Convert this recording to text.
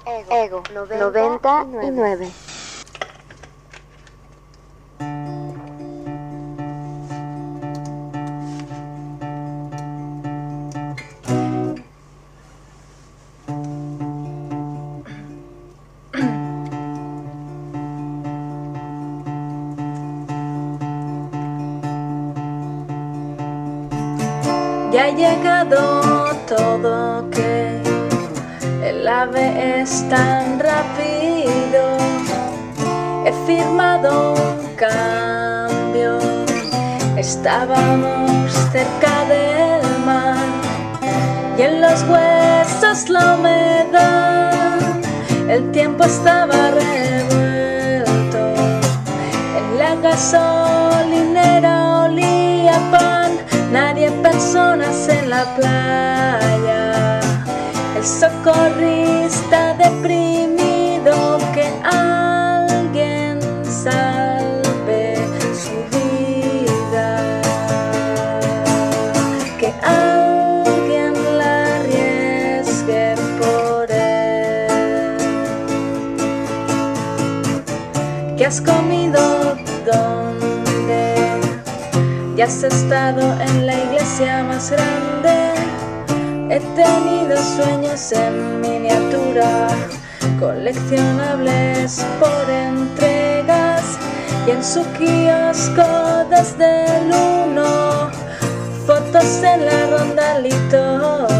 Ego 99. Ya ha llegado todo, que el ave es tan rápido. He firmado un cambio, estábamos cerca del mar y en los huesos la humedad. El tiempo estaba revuelto, en la gasolinera olía a pan. Nadie, personas en la playa. El socorrista deprimido, que alguien salve su vida, que alguien la arriesgue por él. ¿Qué has comido? ¿Dónde? ¿Ya has estado en la iglesia más grande? He tenido sueños en miniatura, coleccionables por entregas, y en su kiosco desde el 1, fotos en la Ronda Litoral.